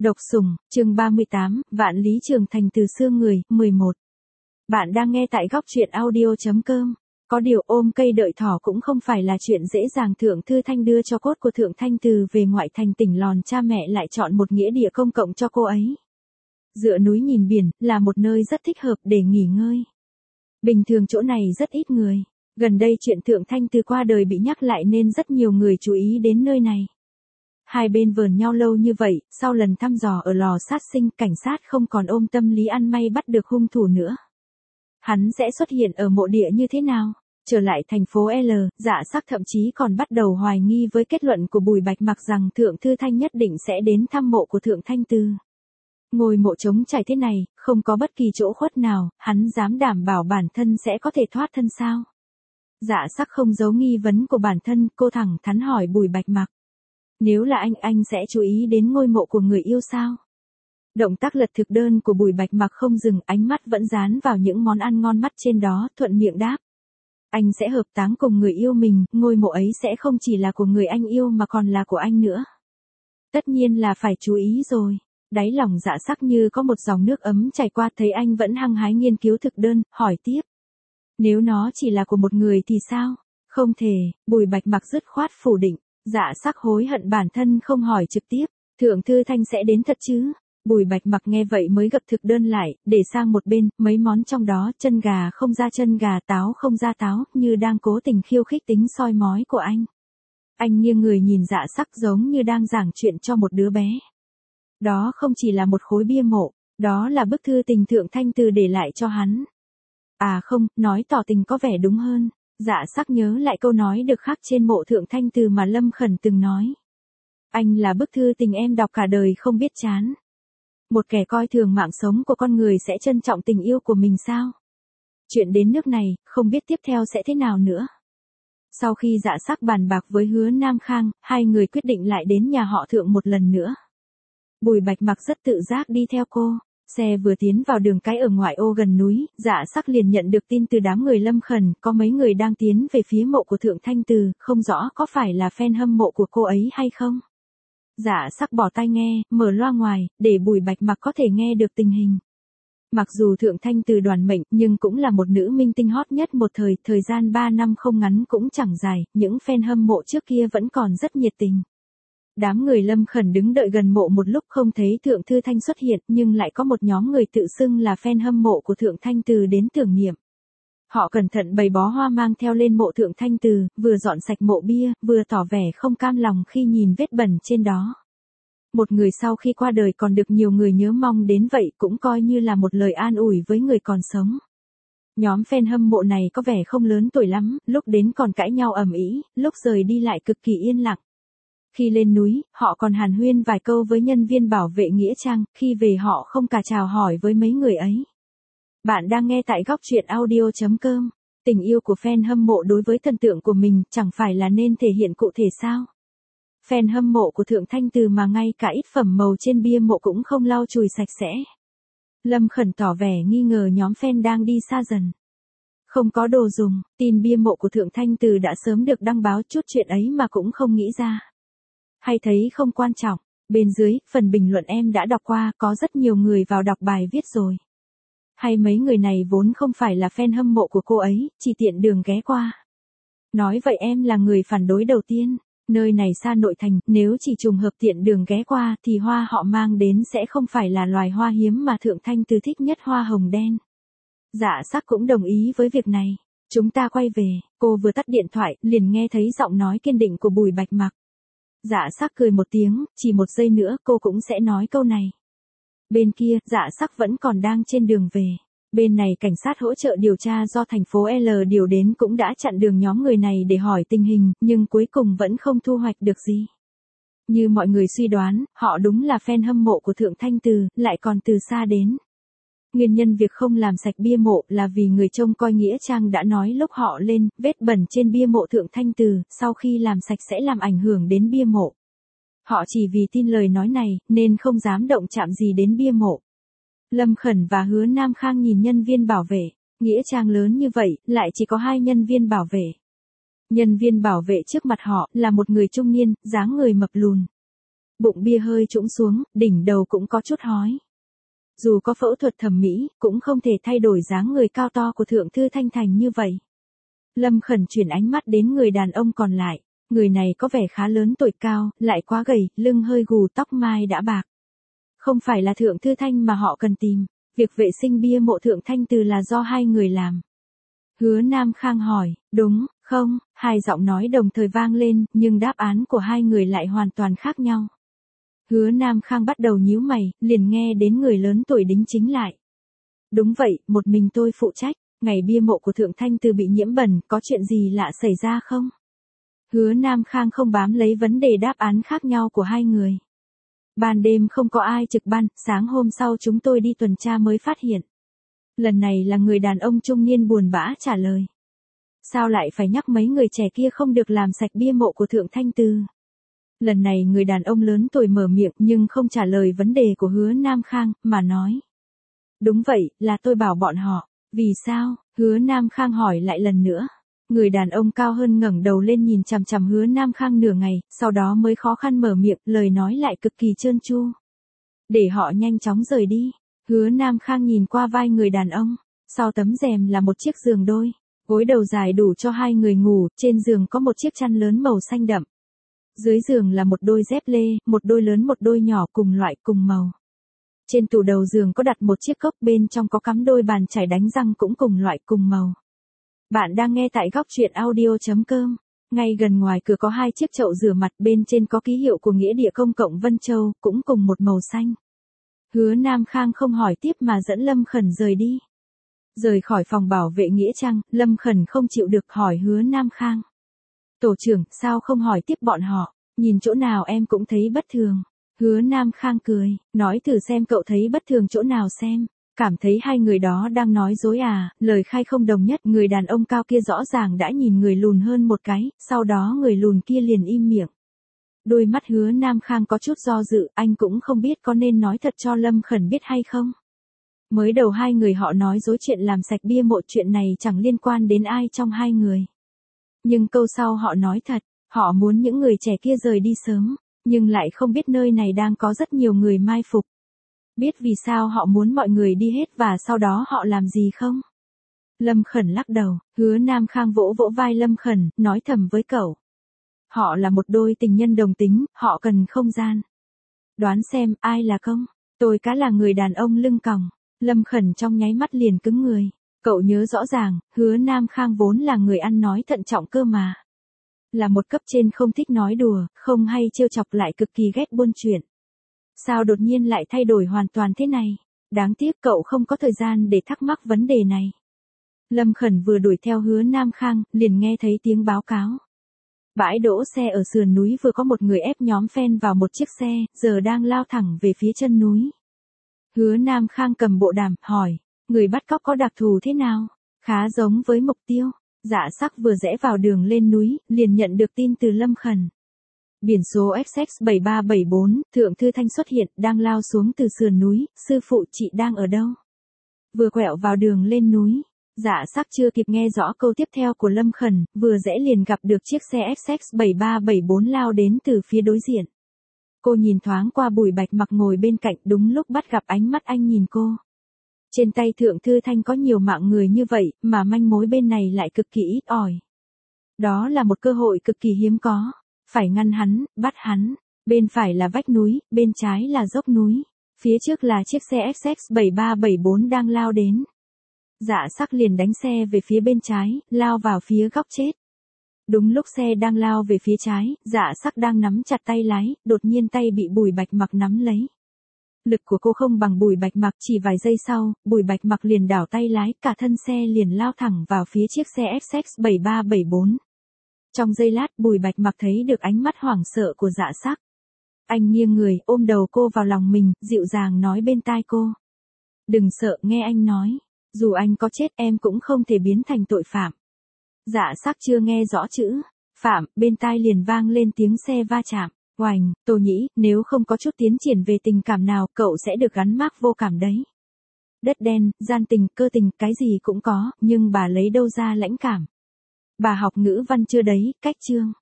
Độc sủng, chương 38, Vạn lý trường thành từ xương người, 11. Bạn đang nghe tại góc truyện audio.com. Có điều ôm cây đợi thỏ cũng không phải là chuyện dễ dàng. Thượng Thư Thanh đưa cho cốt của Thượng Thanh Từ về ngoại thành tỉnh Lòn, cha mẹ lại chọn một nghĩa địa công cộng cho cô ấy. Dựa núi nhìn biển, là một nơi rất thích hợp để nghỉ ngơi. Bình thường chỗ này rất ít người. Gần đây chuyện Thượng Thanh Từ qua đời bị nhắc lại nên rất nhiều người chú ý đến nơi này. Hai bên vờn nhau lâu như vậy, sau lần thăm dò ở lò sát sinh, cảnh sát không còn ôm tâm lý ăn may bắt được hung thủ nữa. Hắn sẽ xuất hiện ở mộ địa như thế nào? Trở lại thành phố L, Dạ Sắc thậm chí còn bắt đầu hoài nghi với kết luận của Bùi Bạch Mặc rằng Thượng Thư Thanh nhất định sẽ đến thăm mộ của Thượng Thanh Từ. Ngôi mộ trống trải thế này, không có bất kỳ chỗ khuất nào, hắn dám đảm bảo bản thân sẽ có thể thoát thân sao? Dạ Sắc không giấu nghi vấn của bản thân, cô thẳng thắn hỏi Bùi Bạch Mặc. Nếu là anh sẽ chú ý đến ngôi mộ của người yêu sao? Động tác lật thực đơn của Bùi Bạch Mặc không dừng, ánh mắt vẫn dán vào những món ăn ngon mắt trên đó, thuận miệng đáp. Anh sẽ hợp táng cùng người yêu mình, ngôi mộ ấy sẽ không chỉ là của người anh yêu mà còn là của anh nữa. Tất nhiên là phải chú ý rồi. Đáy lòng Dạ Sắc như có một dòng nước ấm chảy qua, thấy anh vẫn hăng hái nghiên cứu thực đơn, hỏi tiếp. Nếu nó chỉ là của một người thì sao? Không thể, Bùi Bạch Mặc dứt khoát phủ định. Dạ Sắc hối hận bản thân không hỏi trực tiếp, Thượng Thư Thanh sẽ đến thật chứ? Bùi Bạch Mặc nghe vậy mới gập thực đơn lại, để sang một bên, mấy món trong đó, chân gà không ra chân gà, táo không ra táo, như đang cố tình khiêu khích tính soi mói của anh. Anh nghiêng người nhìn Dạ Sắc giống như đang giảng chuyện cho một đứa bé. Đó không chỉ là một khối bia mộ, đó là bức thư tình Thượng Thanh Từ để lại cho hắn. À không, nói tỏ tình có vẻ đúng hơn. Dạ Sắc nhớ lại câu nói được khắc trên mộ Thượng Thanh Từ mà Lâm Khẩn từng nói. Anh là bức thư tình em đọc cả đời không biết chán. Một kẻ coi thường mạng sống của con người sẽ trân trọng tình yêu của mình sao? Chuyện đến nước này, không biết tiếp theo sẽ thế nào nữa. Sau khi Dạ Sắc bàn bạc với Hứa Nam Khang, hai người quyết định lại đến nhà họ Thượng một lần nữa. Bùi Bạch Mặc rất tự giác đi theo cô. Xe vừa tiến vào đường cái ở ngoại ô gần núi, Dạ Sắc liền nhận được tin từ đám người Lâm Khẩn, có mấy người đang tiến về phía mộ của Thượng Thanh Từ, không rõ có phải là fan hâm mộ của cô ấy hay không. Dạ Sắc bỏ tai nghe, mở loa ngoài, để Bùi Bạch Mặc có thể nghe được tình hình. Mặc dù Thượng Thanh Từ đoạt mệnh, nhưng cũng là một nữ minh tinh hot nhất một thời gian 3 năm không ngắn cũng chẳng dài, những fan hâm mộ trước kia vẫn còn rất nhiệt tình. Đám người Lâm Khẩn đứng đợi gần mộ một lúc không thấy Thượng Thư Thanh xuất hiện, nhưng lại có một nhóm người tự xưng là fan hâm mộ của Thượng Thanh Từ đến tưởng niệm. Họ cẩn thận bày bó hoa mang theo lên mộ Thượng Thanh Từ, vừa dọn sạch mộ bia, vừa tỏ vẻ không cam lòng khi nhìn vết bẩn trên đó. Một người sau khi qua đời còn được nhiều người nhớ mong đến vậy, cũng coi như là một lời an ủi với người còn sống. Nhóm fan hâm mộ này có vẻ không lớn tuổi lắm, lúc đến còn cãi nhau ầm ĩ, lúc rời đi lại cực kỳ yên lặng. Khi lên núi, họ còn hàn huyên vài câu với nhân viên bảo vệ nghĩa trang, khi về họ không cả chào hỏi với mấy người ấy. Bạn đang nghe tại góc truyện audio.com. Tình yêu của fan hâm mộ đối với thần tượng của mình chẳng phải là nên thể hiện cụ thể sao? Fan hâm mộ của Thượng Thanh Từ mà ngay cả ít phẩm màu trên bia mộ cũng không lau chùi sạch sẽ. Lâm Khẩn tỏ vẻ nghi ngờ nhóm fan đang đi xa dần. Không có đồ dùng, tin bia mộ của Thượng Thanh Từ đã sớm được đăng báo, chút chuyện ấy mà cũng không nghĩ ra. Hay thấy không quan trọng, bên dưới, phần bình luận em đã đọc qua, có rất nhiều người vào đọc bài viết rồi. Hay mấy người này vốn không phải là fan hâm mộ của cô ấy, chỉ tiện đường ghé qua. Nói vậy em là người phản đối đầu tiên, nơi này xa nội thành, nếu chỉ trùng hợp tiện đường ghé qua thì hoa họ mang đến sẽ không phải là loài hoa hiếm mà Thượng Thanh Từ thích nhất, hoa hồng đen. Dạ Sắc cũng đồng ý với việc này. Chúng ta quay về, cô vừa tắt điện thoại, liền nghe thấy giọng nói kiên định của Bùi Bạch Mặc. Dạ Sắc cười một tiếng, chỉ một giây nữa cô cũng sẽ nói câu này. Bên kia, Dạ Sắc vẫn còn đang trên đường về. Bên này cảnh sát hỗ trợ điều tra do thành phố L điều đến cũng đã chặn đường nhóm người này để hỏi tình hình, nhưng cuối cùng vẫn không thu hoạch được gì. Như mọi người suy đoán, họ đúng là fan hâm mộ của Thượng Thanh Từ, lại còn từ xa đến. Nguyên nhân việc không làm sạch bia mộ là vì người trông coi nghĩa trang đã nói lúc họ lên, vết bẩn trên bia mộ Thượng Thanh Từ, sau khi làm sạch sẽ làm ảnh hưởng đến bia mộ. Họ chỉ vì tin lời nói này, nên không dám động chạm gì đến bia mộ. Lâm Khẩn và Hứa Nam Khang nhìn nhân viên bảo vệ, nghĩa trang lớn như vậy, lại chỉ có 2 nhân viên bảo vệ. Nhân viên bảo vệ trước mặt họ, là một người trung niên, dáng người mập lùn. bụng bia hơi trũng xuống, đỉnh đầu cũng có chút hói. Dù có phẫu thuật thẩm mỹ, cũng không thể thay đổi dáng người cao to của Thượng Thư Thanh thành như vậy. Lâm Khẩn chuyển ánh mắt đến người đàn ông còn lại. Người này có vẻ khá lớn tuổi cao, lại quá gầy, lưng hơi gù, tóc mai đã bạc. Không phải là Thượng Thư Thanh mà họ cần tìm. Việc vệ sinh bia mộ Thượng Thanh Từ là do hai người làm. Hứa Nam Khang hỏi, đúng, không? Hai giọng nói đồng thời vang lên, nhưng đáp án của hai người lại hoàn toàn khác nhau. Hứa Nam Khang bắt đầu nhíu mày, liền nghe đến người lớn tuổi đính chính lại. Đúng vậy, một mình tôi phụ trách. Ngày bia mộ của Thượng Thanh Từ bị nhiễm bẩn, có chuyện gì lạ xảy ra không? Hứa Nam Khang không bám lấy vấn đề đáp án khác nhau của hai người. Ban đêm không có ai trực ban, sáng hôm sau chúng tôi đi tuần tra mới phát hiện. Lần này là người đàn ông trung niên buồn bã trả lời. Sao lại phải nhắc mấy người trẻ kia không được làm sạch bia mộ của Thượng Thanh Từ? Lần này người đàn ông lớn tuổi mở miệng nhưng không trả lời vấn đề của Hứa Nam Khang, mà nói. Đúng vậy, là tôi bảo bọn họ. Vì sao? Hứa Nam Khang hỏi lại lần nữa. Người đàn ông cao hơn ngẩng đầu lên nhìn chằm chằm Hứa Nam Khang nửa ngày, sau đó mới khó khăn mở miệng, lời nói lại cực kỳ trơn tru. Để họ nhanh chóng rời đi. Hứa Nam Khang nhìn qua vai người đàn ông. Sau tấm rèm là một chiếc giường đôi. Gối đầu dài đủ cho hai người ngủ, trên giường có một chiếc chăn lớn màu xanh đậm. Dưới giường là một đôi dép lê, một đôi lớn một đôi nhỏ cùng loại cùng màu. Trên tủ đầu giường có đặt một chiếc cốc, bên trong có cắm đôi bàn chải đánh răng cũng cùng loại cùng màu. Bạn đang nghe tại góc truyện audio.com. Ngay gần ngoài cửa có hai chiếc chậu rửa mặt, bên trên có ký hiệu của nghĩa địa công cộng Vân Châu, cũng cùng một màu xanh. Hứa Nam Khang không hỏi tiếp mà dẫn Lâm Khẩn rời đi. Rời khỏi phòng bảo vệ nghĩa trang, Lâm Khẩn không chịu được hỏi Hứa Nam Khang. Tổ trưởng, sao không hỏi tiếp bọn họ, nhìn chỗ nào em cũng thấy bất thường. Hứa Nam Khang cười, nói thử xem cậu thấy bất thường chỗ nào xem. Cảm thấy hai người đó đang nói dối à, lời khai không đồng nhất. Người đàn ông cao kia rõ ràng đã nhìn người lùn hơn một cái, sau đó người lùn kia liền im miệng. Đôi mắt Hứa Nam Khang có chút do dự, anh cũng không biết có nên nói thật cho Lâm Khẩn biết hay không. Mới đầu hai người họ nói dối chuyện làm sạch bia mộ, chuyện này chẳng liên quan đến ai trong hai người. Nhưng câu sau họ nói thật, họ muốn những người trẻ kia rời đi sớm, nhưng lại không biết nơi này đang có rất nhiều người mai phục. Biết vì sao họ muốn mọi người đi hết và sau đó họ làm gì không? Lâm Khẩn lắc đầu, Hứa Nam Khang vỗ vỗ vai Lâm Khẩn, nói thầm với cậu. Họ là một đôi tình nhân đồng tính, họ cần không gian. Đoán xem, ai là công? Tôi cá là người đàn ông lưng còng. Lâm Khẩn trong nháy mắt liền cứng người. Cậu nhớ rõ ràng, Hứa Nam Khang vốn là người ăn nói thận trọng cơ mà. Là một cấp trên không thích nói đùa, không hay trêu chọc, lại cực kỳ ghét buôn chuyện. Sao đột nhiên lại thay đổi hoàn toàn thế này? Đáng tiếc cậu không có thời gian để thắc mắc vấn đề này. Lâm Khẩn vừa đuổi theo Hứa Nam Khang, liền nghe thấy tiếng báo cáo. Bãi đỗ xe ở sườn núi vừa có một người ép nhóm fan vào một chiếc xe, giờ đang lao thẳng về phía chân núi. Hứa Nam Khang cầm bộ đàm, hỏi, người bắt cóc có đặc thù thế nào? Khá giống với mục tiêu. Dạ Sắc vừa rẽ vào đường lên núi, liền nhận được tin từ Lâm Khẩn. Biển số XX7374, Thượng Thư Thanh xuất hiện, đang lao xuống từ sườn núi, sư phụ chị đang ở đâu? Vừa quẹo vào đường lên núi. Dạ Sắc chưa kịp nghe rõ câu tiếp theo của Lâm Khẩn, vừa rẽ liền gặp được chiếc xe XX7374 lao đến từ phía đối diện. Cô nhìn thoáng qua Bùi Bạch Mặc ngồi bên cạnh, đúng lúc bắt gặp ánh mắt anh nhìn cô. Trên tay Thượng Thư Thanh có nhiều mạng người như vậy, mà manh mối bên này lại cực kỳ ít ỏi. Đó là một cơ hội cực kỳ hiếm có. Phải ngăn hắn, bắt hắn. Bên phải là vách núi, bên trái là dốc núi. Phía trước là chiếc xe XX7374 đang lao đến. Dạ Sắc liền đánh xe về phía bên trái, lao vào phía góc chết. Đúng lúc xe đang lao về phía trái, Dạ Sắc đang nắm chặt tay lái, đột nhiên tay bị Bùi Bạch Mặc nắm lấy. Lực của cô không bằng Bùi Bạch Mặc, chỉ vài giây sau, Bùi Bạch Mặc liền đảo tay lái, cả thân xe liền lao thẳng vào phía chiếc xe XX7374. Trong giây lát Bùi Bạch Mặc thấy được ánh mắt hoảng sợ của Dạ Sắc. Anh nghiêng người, ôm đầu cô vào lòng mình, dịu dàng nói bên tai cô. Đừng sợ, nghe anh nói. Dù anh có chết em cũng không thể biến thành tội phạm. Dạ Sắc chưa nghe rõ chữ phạm, bên tai liền vang lên tiếng xe va chạm. Oành, tôi nghĩ, nếu không có chút tiến triển về tình cảm nào, cậu sẽ được gắn mác vô cảm đấy. Đất đen, gian tình, cơ tình, cái gì cũng có, nhưng bà lấy đâu ra lãnh cảm. Bà học ngữ văn chưa đấy, cách chương.